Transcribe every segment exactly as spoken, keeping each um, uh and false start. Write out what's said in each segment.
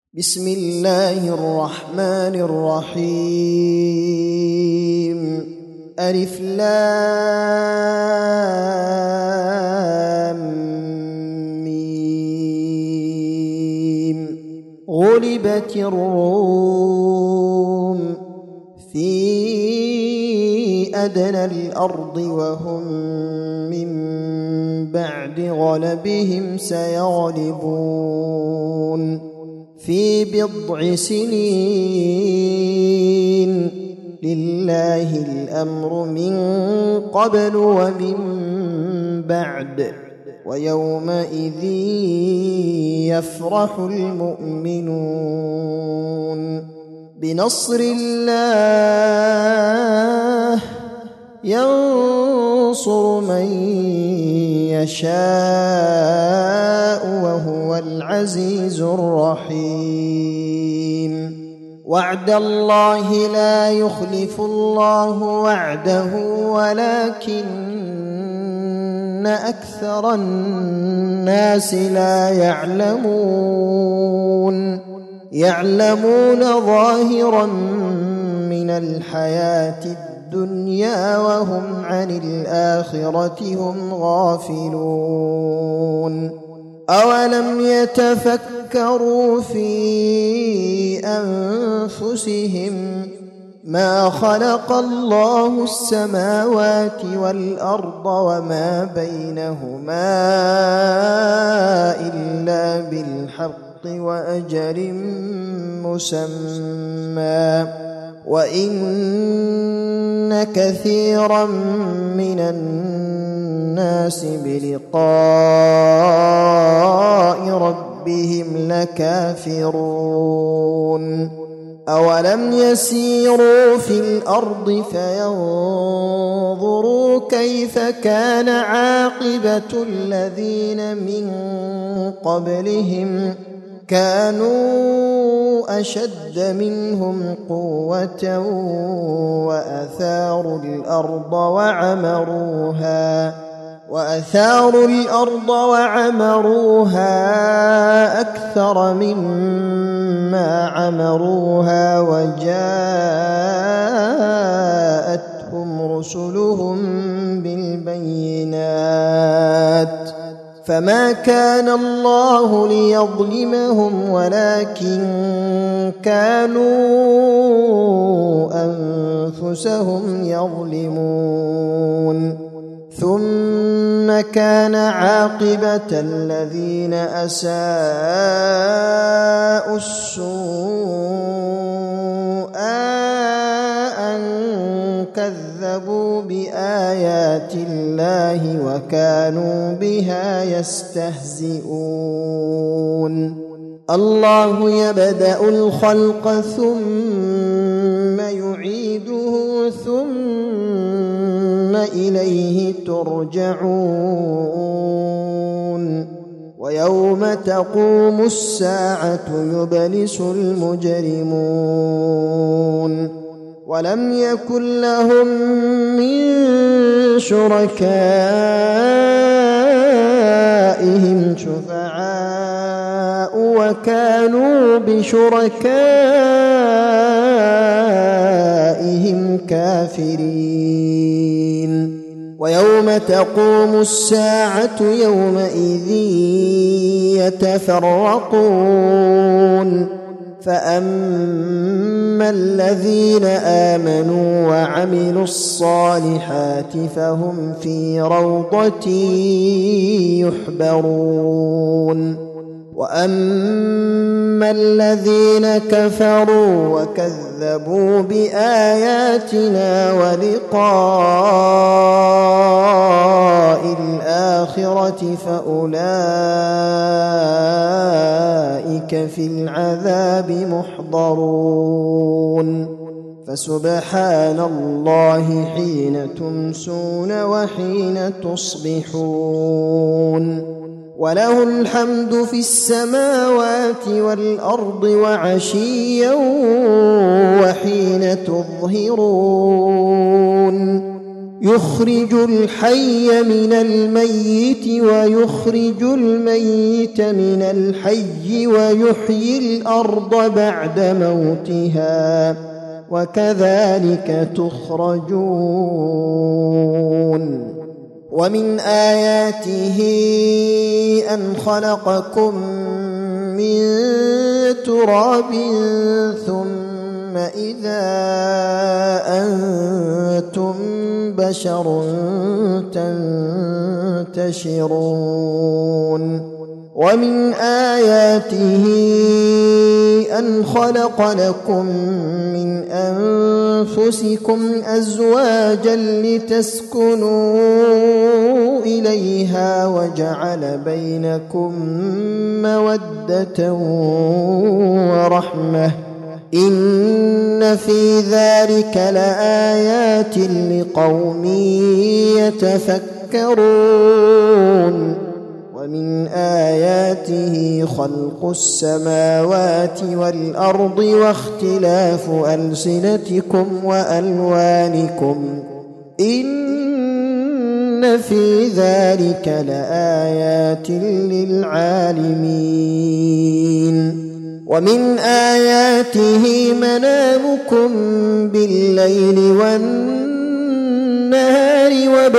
بسم الله الرحمن الرحيم. ألف لام ميم. غلبت الروم في أدنى الأرض وهم من بعد غلبهم سيغلبون في بضع سنين لله الأمر من قبل ومن بعد ويومئذ يفرح المؤمنون بنصر الله ينصر من يشاء وهو العزيز الرحيم. وعد الله لا يخلف الله وعده ولكن أكثر الناس لا يعلمون يعلمون ظاهرا من الحياة الدنيا وهم عن الآخرة هم غافلون. أولم يتفكروا في أنفسهم ما خلق الله السماوات والأرض وما بينهما إلا بالحق وأجل مسمى وإن كثيرا من الناس بلقاء ربهم لكافرون. أولم يسيروا في الأرض فينظروا كيف كان عاقبة الذين من قبلهم كانوا أشد منهم قوة وأثاروا الأرض وعمروها وأثاروا الأرض وعمروها أكثر مما عمروها وجاءتهم رسلهم بالبينات فما كان الله ليظلمهم ولكن كانوا أنفسهم يظلمون. ثم كان عاقبة الذين أساءوا السوء أن كذبوا بآيات الله وكانوا بها يستهزئون. الله يبدأ الخلق ثم يعيده ثم إليه ترجعون. ويوم تقوم الساعة يبلس المجرمون ولم يكن لهم من شركائهم شفعاء وكانوا بشركائهم كافرين. ويوم تقوم الساعة يومئذ يتفرقون فأما الذين آمنوا وعملوا الصالحات فهم في روضة يحبرون. وأما الذين كفروا وكذبوا بآياتنا ولقاء الآخرة فأولئك في العذاب محضرون. فسبحان الله حين تمسون وحين تصبحون وله الحمد في السماوات والأرض وعشيا وحين تظهرون يخرج الحي من الميت ويخرج الميت من الحي ويحيي الأرض بعد موتها وكذلك تخرجون ومن آياته أن خلقكم من تراب ثم إذا أنتم بشر تنتشرون ومن آياته أن خلق لكم من أنفسكم أزواجا لتسكنوا إليها وجعل بينكم مودة ورحمة إن في ذلك لآيات لقوم يتفكرون ومن آياته خلق السماوات والأرض واختلاف ألسنتكم وألوانكم إن في ذلك لآيات للعالمين ومن آياته منامكم بالليل والنهار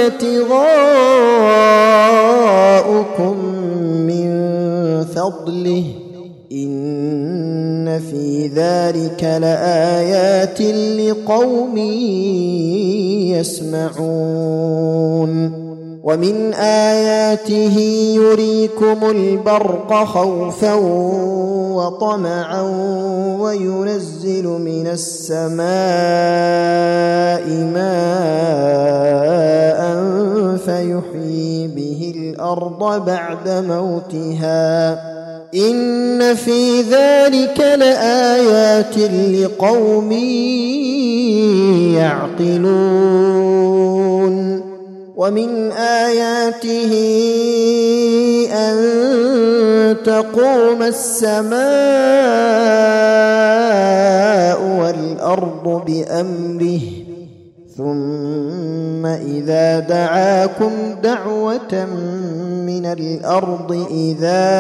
وابتغاؤكم من فضله إن في ذلك لآيات لقوم يسمعون ومن آياته يريكم البرق خوفا وطمعا وينزل من السماء ماء فيحيي به الأرض بعد موتها إن في ذلك لآيات لقوم يعقلون ومن آياته أن تقوم السماء والأرض بأمره ثم إذا دعاكم دعوة من الأرض إذا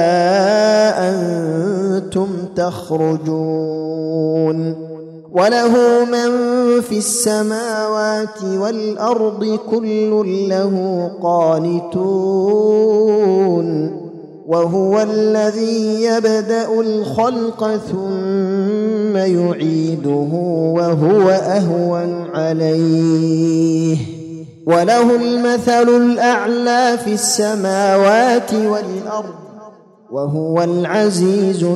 أنتم تخرجون وله من في السماوات والأرض كل له قانتون وهو الذي يبدأ الخلق ثم يعيده وهو أهون عليه وله المثل الأعلى في السماوات والأرض وهو العزيز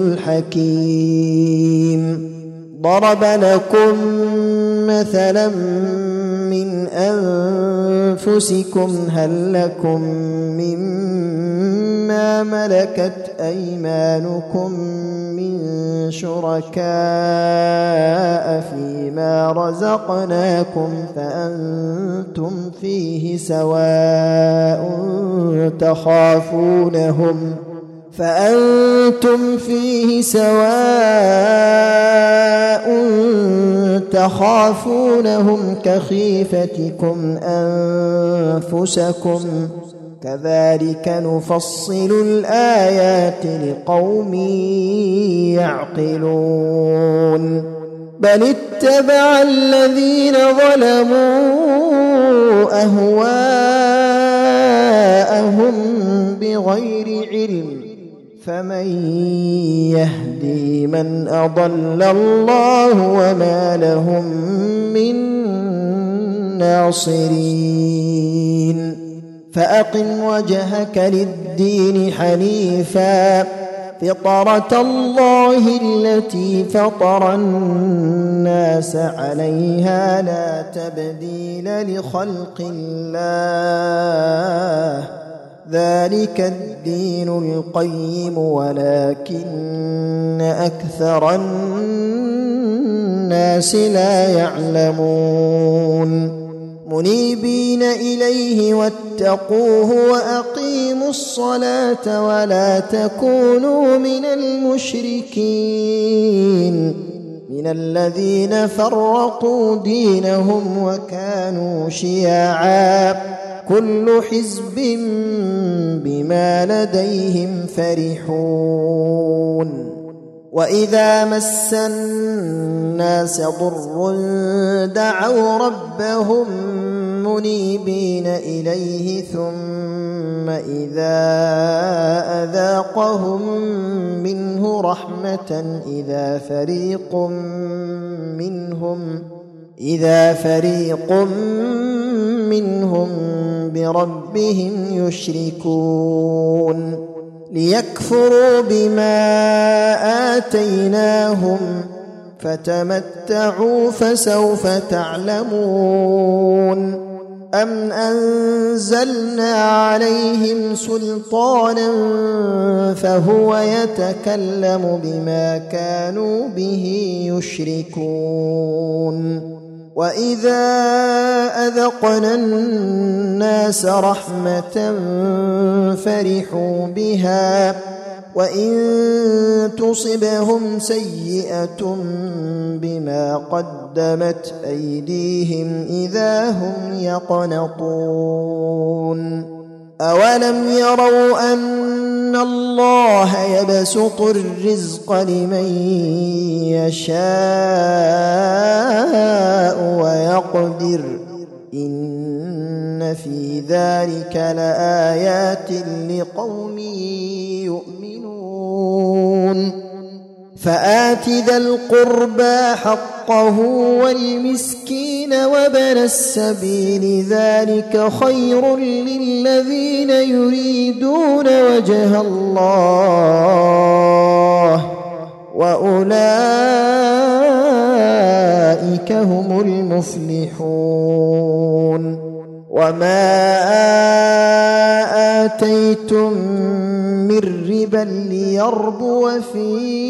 الحكيم ضرب لكم مثلا من أنفسكم هل لكم مما ملكت أيمانكم من شركاء فيما رزقناكم فأنتم فيه سواء تخافونهم فأنتم فيه سواء تخافونهم كخيفتكم أنفسكم كذلك نفصل الآيات لقوم يعقلون بل اتبع الذين ظلموا أهواءهم بغير علم فمن يهدي من أضل الله وما لهم من ناصرين فأقم وجهك للدين حنيفا فطرة الله التي فطر الناس عليها لا تبديل لخلق الله ذلك الدين القيم ولكن أكثر الناس لا يعلمون منيبين إليه واتقوه وأقيموا الصلاة ولا تكونوا من المشركين من الذين فرقوا دينهم وكانوا شيعا كل حزب بما لديهم فرحون وإذا مس الناس ضر دعوا ربهم منيبين إليه ثم إذا أذاقهم منه رحمة إذا فريق منهم إذا فريق منهم بربهم يشركون ليكفروا بما آتيناهم فتمتعوا فسوف تعلمون أم أنزلنا عليهم سلطانا فهو يتكلم بما كانوا به يشركون وإذا أذقنا الناس رحمة فرحوا بها وإن تصبهم سيئة بما قدمت أيديهم إذا هم يقنطون أولم يروا أن الله يبسط الرزق لمن يشاء ويقدر إن في ذلك لآيات لقوم يؤمنون فآت ذا القربى حقه والمسكين وابن السبيل ذلك خير للذين يريدون وجه الله وأولئك هم المفلحون وما آتيتم من ربا ليربو في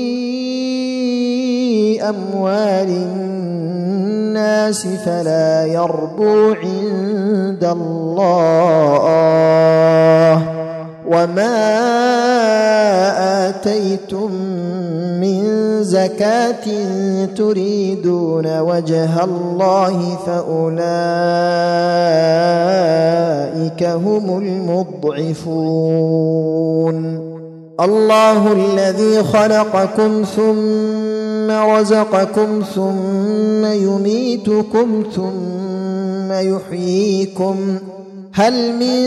أموال الناس فلا يربو عند الله وما آتيتم من زكاة تريدون وجه الله فأولئك هم المضعفون الله الذي خلقكم ثم رزقكم ثم يميتكم ثم يحييكم هل من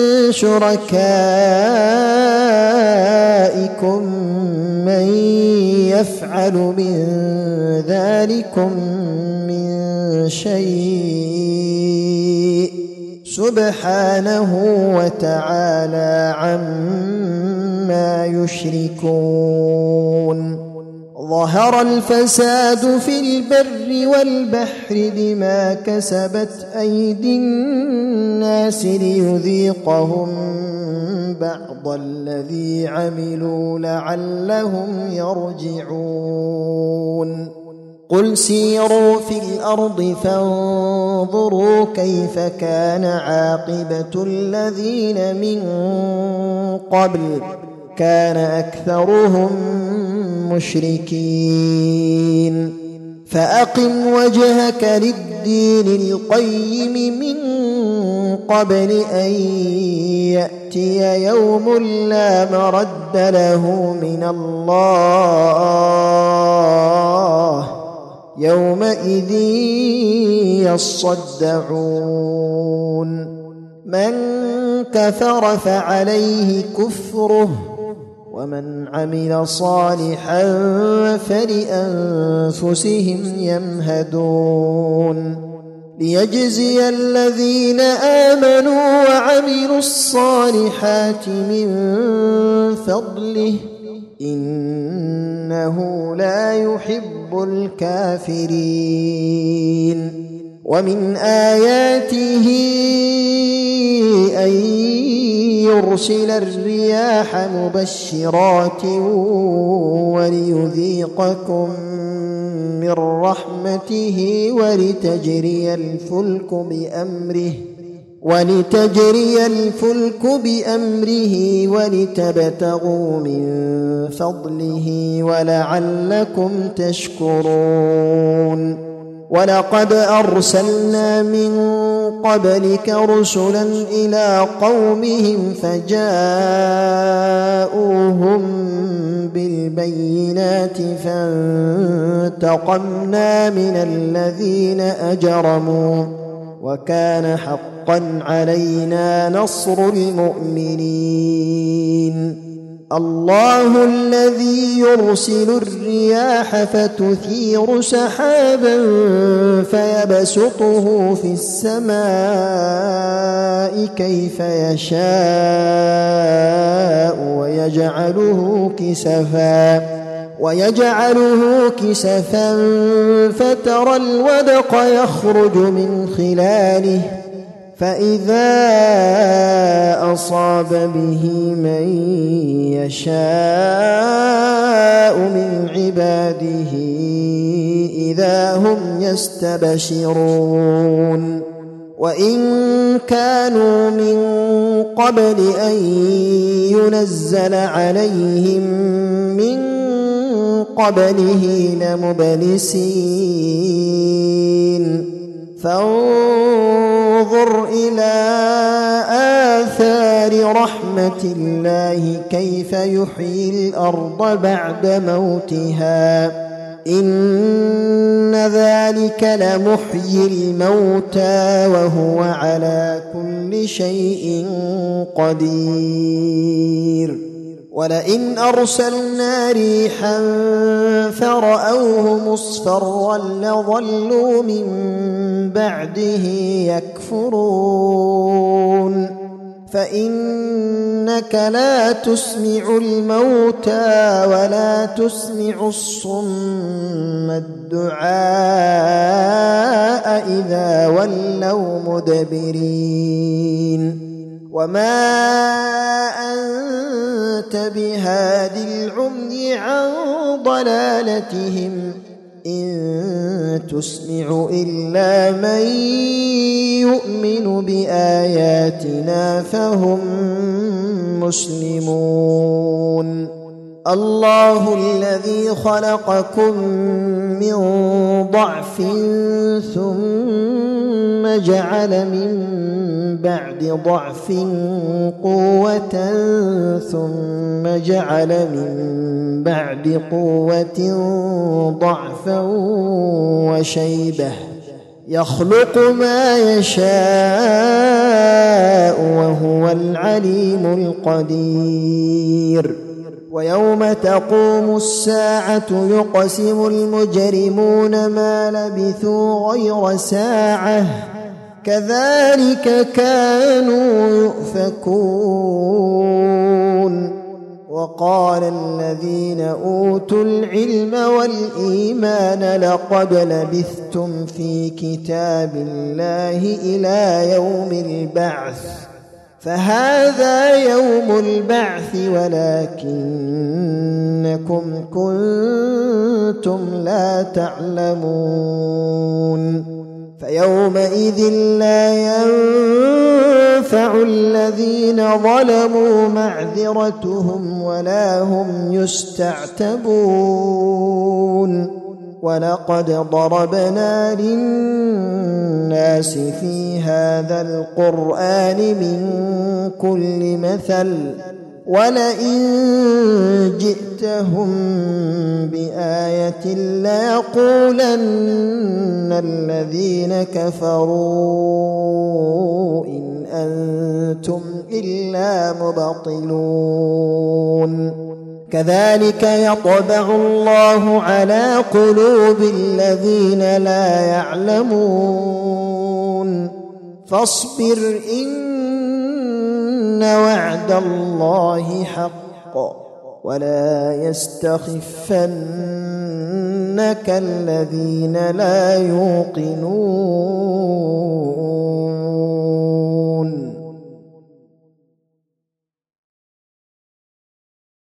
شركائكم من يفعل من ذلكم من شيء سبحانه وتعالى عما يشركون ظهر الفساد في البر والبحر بما كسبت أيدي الناس ليذيقهم بعض الذي عملوا لعلهم يرجعون قل سيروا في الأرض فانظروا كيف كان عاقبة الذين من قبل كان أكثرهم مشركين فأقم وجهك للدين القيم من قبل أن يأتي يوم لا مرد له من الله يومئذ يصدعون من كفر فعليه كفره ومن عمل صالحا فلأنفسهم يمهدون ليجزي الذين آمنوا وعملوا الصالحات من فضله إنه لا يحب الكافرين ومن آياته أن يرسل الرياح مبشرات وليذيقكم من رحمته ولتجري الفلك بأمره ولتجري الفلك بأمره ولتبتغوا من فضله ولعلكم تشكرون ولقد أرسلنا من قبلك رسلا إلى قومهم فجاءوهم بالبينات فانتقمنا من الذين أجرموا وكان حقا علينا نصر المؤمنين الله الذي يرسل الرياح فتثير سحابا فيبسطه في السماء كيف يشاء ويجعله كسفا ويجعله كسفا فترى الودق يخرج من خلاله فإذا أصاب به من يشاء من عباده إذا هم يستبشرون وإن كانوا من قبل أن ينزل عليهم من قبله لمبلسين فانظر إلى آثار رحمة الله كيف يحيي الأرض بعد موتها إن ذلك لمحيي الموتى وهو على كل شيء قدير ولئن أرسلنا ريحا فرأوه مصفرا لظلوا من بعده يكفرون فإنك لا تسمع الموتى ولا تسمع الصم الدعاء إذا ولوا مدبرين وما أنت بهاد العمي عن ضلالتهم إن تسمع إلا من يؤمن بآياتنا فهم مسلمون الله الذي خلقكم من ضعف ثم جعل من بعد ضعف قوة ثم جعل من بعد قوة ضعفا وشيبة يخلق ما يشاء وهو العليم القدير ويوم تقوم الساعة يقسم المجرمون ما لبثوا غير ساعة كذلك كانوا يؤفكون وقال الذين أوتوا العلم والإيمان لقد لبثتم في كتاب الله إلى يوم البعث فهذا يوم البعث ولكنكم كنتم لا تعلمون فيومئذ لا ينفع الذين ظلموا معذرتهم ولا هم يستعتبون ولقد ضربنا للناس في هذا القرآن من كل مثل ولئن جئتهم بآية ليقولن الذين كفروا إن أنتم إلا مبطلون كذلك يطبع الله على قلوب الذين لا يعلمون فاصبر إن وعد الله حق ولا يستخفنك الذين لا يوقنون